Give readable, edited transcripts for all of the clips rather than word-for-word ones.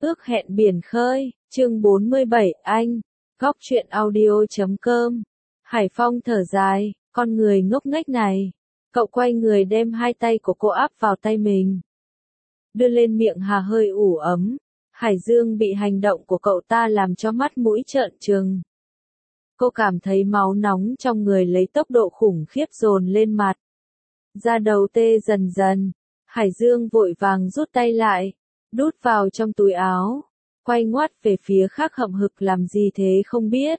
Ước hẹn biển khơi, chương 47, anh. Góc truyện audio.com. Hải Phong thở dài, con người ngốc nghếch này. Cậu quay người đem hai tay của cô áp vào tay mình. Đưa lên miệng hà hơi ủ ấm. Hải Dương bị hành động của cậu ta làm cho mắt mũi trợn trừng. Cô cảm thấy máu nóng trong người lấy tốc độ khủng khiếp dồn lên mặt. Da đầu tê dần dần. Hải Dương vội vàng rút tay lại. Đút vào trong túi áo, quay ngoắt về phía khác hậm hực làm gì thế không biết.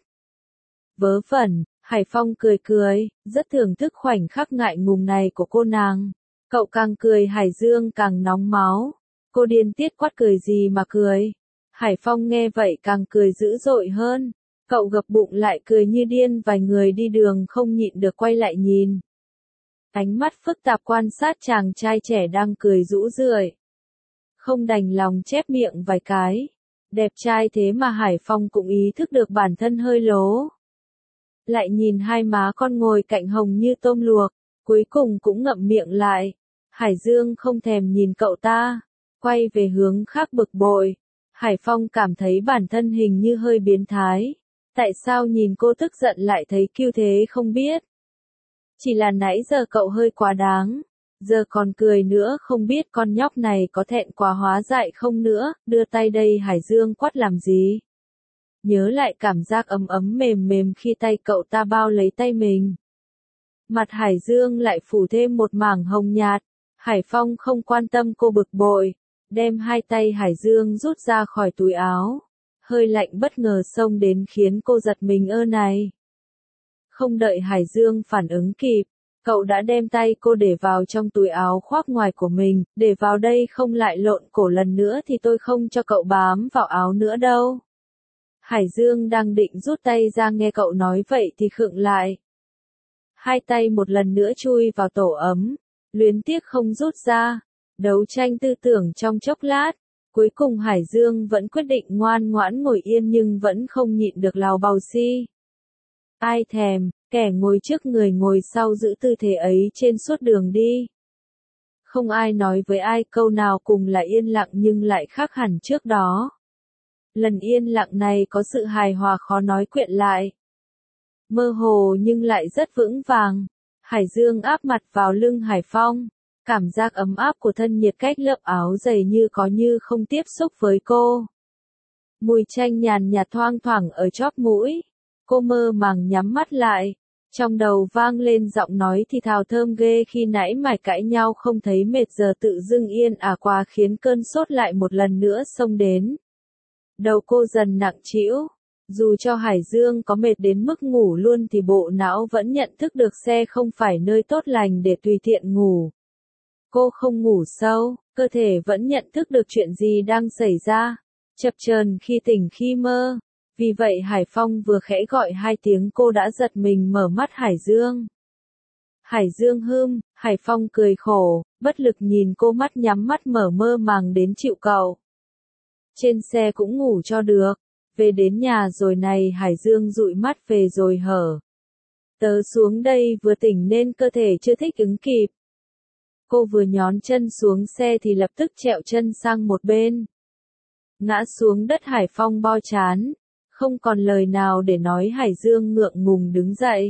Vớ vẩn, Hải Phong cười cười, rất thưởng thức khoảnh khắc ngại ngùng này của cô nàng. Cậu càng cười Hải Dương càng nóng máu. Cô điên tiết quát cười gì mà cười. Hải Phong nghe vậy càng cười dữ dội hơn. Cậu gập bụng lại cười như điên, vài người đi đường không nhịn được quay lại nhìn. Ánh mắt phức tạp quan sát chàng trai trẻ đang cười rũ rượi. Không đành lòng chép miệng vài cái. Đẹp trai thế mà Hải Phong cũng ý thức được bản thân hơi lố. Lại nhìn hai má con ngồi cạnh hồng như tôm luộc, cuối cùng cũng ngậm miệng lại. Hải Dương không thèm nhìn cậu ta, quay về hướng khác bực bội. Hải Phong cảm thấy bản thân hình như hơi biến thái. Tại sao nhìn cô tức giận lại thấy kiêu thế không biết? Chỉ là nãy giờ cậu hơi quá đáng. Giờ còn cười nữa, không biết con nhóc này có thẹn quá hóa dại không nữa. Đưa tay đây, Hải Dương quát làm gì? Nhớ lại cảm giác ấm ấm mềm mềm khi tay cậu ta bao lấy tay mình. Mặt Hải Dương lại phủ thêm một mảng hồng nhạt. Hải Phong không quan tâm cô bực bội, đem hai tay Hải Dương rút ra khỏi túi áo. Hơi lạnh bất ngờ xông đến khiến cô giật mình này. Không đợi Hải Dương phản ứng kịp, cậu đã đem tay cô để vào trong túi áo khoác ngoài của mình. Để vào đây, không lại lộn cổ lần nữa thì tôi không cho cậu bám vào áo nữa đâu. Hải Dương đang định rút tay ra, nghe cậu nói vậy thì khựng lại. Hai tay một lần nữa chui vào tổ ấm, luyến tiếc không rút ra. Đấu tranh tư tưởng trong chốc lát, cuối cùng Hải Dương vẫn quyết định ngoan ngoãn ngồi yên, nhưng vẫn không nhịn được lào bào si. Ai thèm, kẻ ngồi trước người ngồi sau giữ tư thế ấy trên suốt đường đi. Không ai nói với ai câu nào, cùng là yên lặng nhưng lại khác hẳn trước đó. Lần yên lặng này có sự hài hòa khó nói quyện lại. Mơ hồ nhưng lại rất vững vàng. Hải Dương áp mặt vào lưng Hải Phong. Cảm giác ấm áp của thân nhiệt cách lớp áo dày như có như không tiếp xúc với cô. Mùi chanh nhàn nhạt thoang thoảng ở chóp mũi. Cô mơ màng nhắm mắt lại. Trong đầu vang lên giọng nói thì thào thơm ghê, khi nãy mải cãi nhau không thấy mệt giờ tự dưng yên ả quá, khiến cơn sốt lại một lần nữa xông đến. Đầu cô dần nặng trĩu. Dù cho Hải Dương có mệt đến mức ngủ luôn thì bộ não vẫn nhận thức được xe không phải nơi tốt lành để tùy tiện ngủ. Cô không ngủ sâu, cơ thể vẫn nhận thức được chuyện gì đang xảy ra. Chập chờn khi tỉnh khi mơ. Vì vậy Hải Phong vừa khẽ gọi hai tiếng cô đã giật mình mở mắt. Hải Dương. Hải Dương hưm, Hải Phong cười khổ, bất lực nhìn cô, mắt nhắm mắt mở mơ màng đến chịu cậu. Trên xe cũng ngủ cho được. Về đến nhà rồi này, Hải Dương dụi mắt về rồi hở. Tớ xuống đây vừa tỉnh nên cơ thể chưa thích ứng kịp. Cô vừa nhón chân xuống xe thì lập tức trẹo chân sang một bên. Ngã xuống đất. Hải Phong bo trán. Không còn lời nào để nói. Hải Dương ngượng ngùng đứng dậy.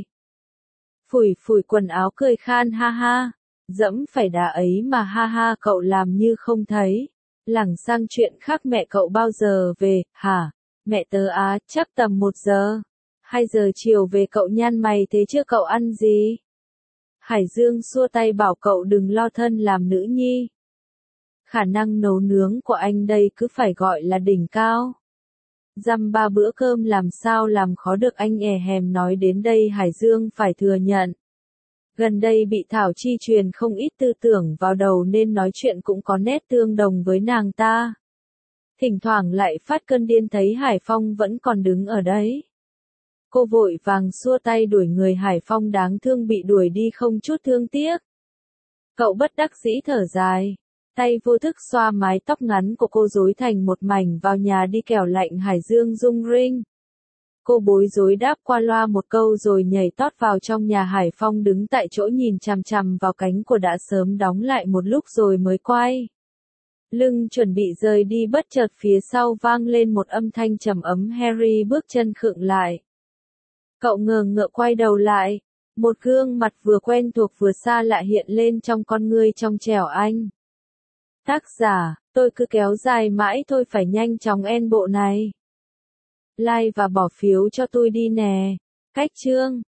Phủi phủi quần áo cười khan, ha ha. Dẫm phải đá ấy mà ha ha, cậu làm như không thấy. Lảng sang chuyện khác, mẹ cậu bao giờ về, hả? Mẹ tớ chắc tầm 1 giờ. 2 giờ chiều về. Cậu nhăn mày thế chứ cậu ăn gì? Hải Dương xua tay bảo cậu đừng lo thân làm nữ nhi. Khả năng nấu nướng của anh đây cứ phải gọi là đỉnh cao. Dăm 3 bữa cơm làm sao làm khó được anh è hèm. Nói đến đây Hải Dương phải thừa nhận. Gần đây bị Thảo Chi truyền không ít tư tưởng vào đầu nên nói chuyện cũng có nét tương đồng với nàng ta. Thỉnh thoảng lại phát cơn điên thấy Hải Phong vẫn còn đứng ở đấy. Cô vội vàng xua tay đuổi người. Hải Phong đáng thương bị đuổi đi không chút thương tiếc. Cậu bất đắc dĩ thở dài. Tay vô thức xoa mái tóc ngắn của cô rối thành một mảnh. Vào nhà đi kẻo lạnh. Hải Dương rung rinh. Cô bối rối đáp qua loa một câu rồi nhảy tót vào trong nhà. Hải Phong đứng tại chỗ nhìn chằm chằm vào cánh của đã sớm đóng lại một lúc rồi mới quay Lưng chuẩn bị rời đi bất chợt phía sau vang lên một âm thanh trầm ấm. Harry bước chân khựng lại. Cậu ngờ ngợ quay đầu lại. Một gương mặt vừa quen thuộc vừa xa lạ hiện lên trong con ngươi trong trẻo anh. Tác giả, tôi cứ kéo dài mãi thôi, phải nhanh chóng end bộ này. Like và bỏ phiếu cho tôi đi nè. Cách chương